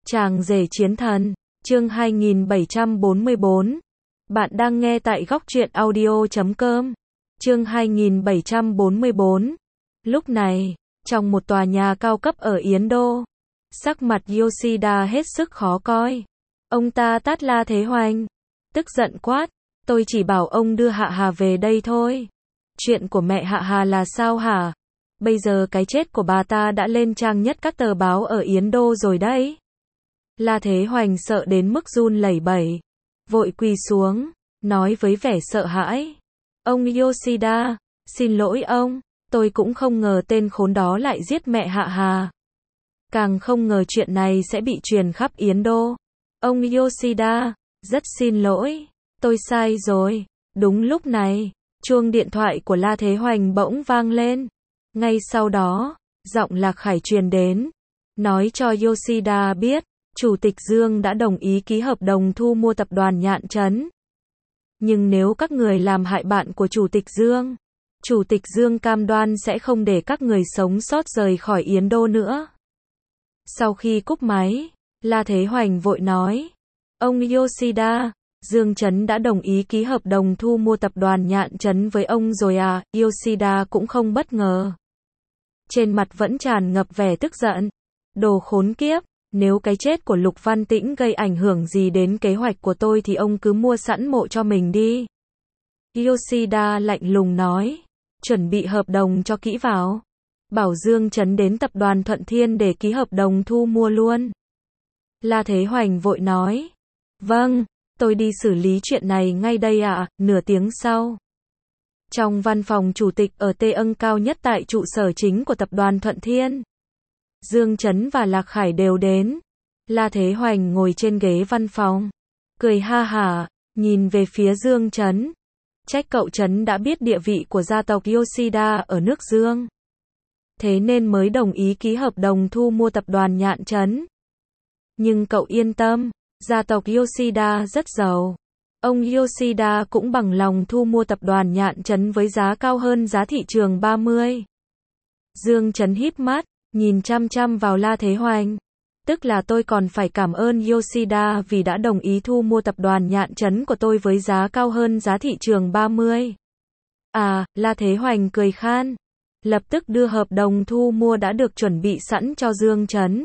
Chàng rể chiến thần, chương 2744. Bạn đang nghe tại góc truyện audio.com. Chương 2744. Lúc này, trong một tòa nhà cao cấp ở Yến Đô, sắc mặt Yoshida hết sức khó coi. Ông ta tát La Thế Hoành, tức giận quát, tôi chỉ bảo ông đưa Hạ Hà về đây thôi. Chuyện của mẹ Hạ Hà là sao hả? Bây giờ cái chết của bà ta đã lên trang nhất các tờ báo ở Yến Đô rồi đấy. La Thế Hoành sợ đến mức run lẩy bẩy, vội quỳ xuống, nói với vẻ sợ hãi. Ông Yoshida, xin lỗi ông, tôi cũng không ngờ tên khốn đó lại giết mẹ Hạ Hà. Càng không ngờ chuyện này sẽ bị truyền khắp Yến Đô. Ông Yoshida, rất xin lỗi, tôi sai rồi. Đúng lúc này, chuông điện thoại của La Thế Hoành bỗng vang lên. Ngay sau đó, giọng Lạc Khải truyền đến, nói cho Yoshida biết, Chủ tịch Dương đã đồng ý ký hợp đồng thu mua tập đoàn Nhạn Trấn. Nhưng nếu các người làm hại bạn của Chủ tịch Dương, Chủ tịch Dương cam đoan sẽ không để các người sống sót rời khỏi Yến Đô nữa. Sau khi cúp máy, La Thế Hoành vội nói, ông Yoshida, Dương Trấn đã đồng ý ký hợp đồng thu mua tập đoàn Nhạn Trấn với ông rồi à? Yoshida cũng không bất ngờ. Trên mặt vẫn tràn ngập vẻ tức giận. Đồ khốn kiếp, nếu cái chết của Lục Văn Tĩnh gây ảnh hưởng gì đến kế hoạch của tôi thì ông cứ mua sẵn mộ cho mình đi. Yoshida lạnh lùng nói, chuẩn bị hợp đồng cho kỹ vào. Bảo Dương Trấn đến tập đoàn Thuận Thiên để ký hợp đồng thu mua luôn. La Thế Hoành vội nói, vâng, tôi đi xử lý chuyện này ngay đây ạ. Nửa tiếng sau, trong văn phòng chủ tịch ở Tê Âng cao nhất tại trụ sở chính của tập đoàn Thuận Thiên, Dương Trấn và Lạc Khải đều đến. La Thế Hoành ngồi trên ghế văn phòng, cười ha hả, nhìn về phía Dương Trấn. Trách cậu Trấn đã biết địa vị của gia tộc Yoshida ở nước Dương, thế nên mới đồng ý ký hợp đồng thu mua tập đoàn Nhạn Trấn. Nhưng cậu yên tâm, gia tộc Yoshida rất giàu. Ông Yoshida cũng bằng lòng thu mua tập đoàn Nhạn Trấn với giá cao hơn giá thị trường 30. Dương Trấn híp mắt, nhìn chăm chăm vào La Thế Hoành. Tức là tôi còn phải cảm ơn Yoshida vì đã đồng ý thu mua tập đoàn Nhạn Trấn của tôi với giá cao hơn giá thị trường 30. À, La Thế Hoành cười khan. Lập tức đưa hợp đồng thu mua đã được chuẩn bị sẵn cho Dương Trấn.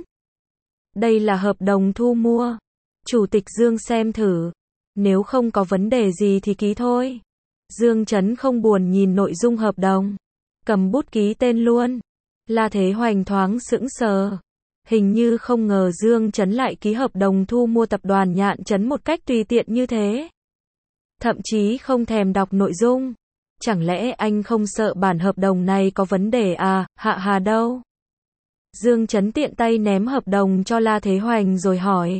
Đây là hợp đồng thu mua. Chủ tịch Dương xem thử. Nếu không có vấn đề gì thì ký thôi. Dương Trấn không buồn nhìn nội dung hợp đồng, cầm bút ký tên luôn. La Thế Hoành thoáng sững sờ. Hình như không ngờ Dương Trấn lại ký hợp đồng thu mua tập đoàn Nhạn Trấn một cách tùy tiện như thế. Thậm chí không thèm đọc nội dung. Chẳng lẽ anh không sợ bản hợp đồng này có vấn đề à? Hạ Hà đâu? Dương Trấn tiện tay ném hợp đồng cho La Thế Hoành rồi hỏi.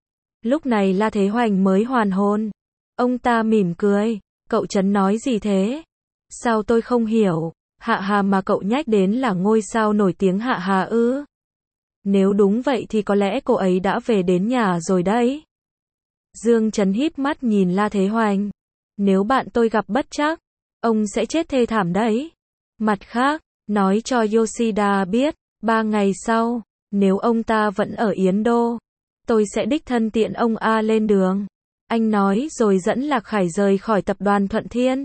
Lúc này La Thế Hoành mới hoàn hồn. Ông ta mỉm cười. Cậu Trấn nói gì thế? Sao tôi không hiểu? Hạ Hà mà cậu nhắc đến là ngôi sao nổi tiếng Hạ Hà ư? Nếu đúng vậy thì có lẽ cô ấy đã về đến nhà rồi đấy. Dương Trấn híp mắt nhìn La Thế Hoành. Nếu bạn tôi gặp bất trắc, ông sẽ chết thê thảm đấy. Mặt khác, nói cho Yoshida biết, 3 ngày sau, nếu ông ta vẫn ở Yến Đô, tôi sẽ đích thân tiện ông A lên đường. Anh nói rồi dẫn Lạc Khải rời khỏi tập đoàn Thuận Thiên.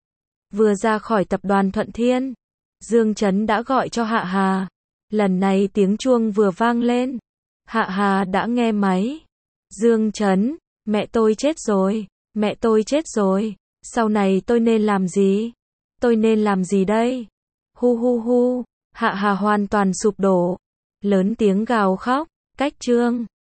Vừa ra khỏi tập đoàn Thuận Thiên, Dương Trấn đã gọi cho Hạ Hà. Lần này tiếng chuông vừa vang lên. Hạ Hà đã nghe máy. Dương Trấn, mẹ tôi chết rồi, mẹ tôi chết rồi. Sau này tôi nên làm gì? Tôi nên làm gì đây? Hu hu hu. Hạ Hà hoàn toàn sụp đổ, lớn tiếng gào khóc. Cách chương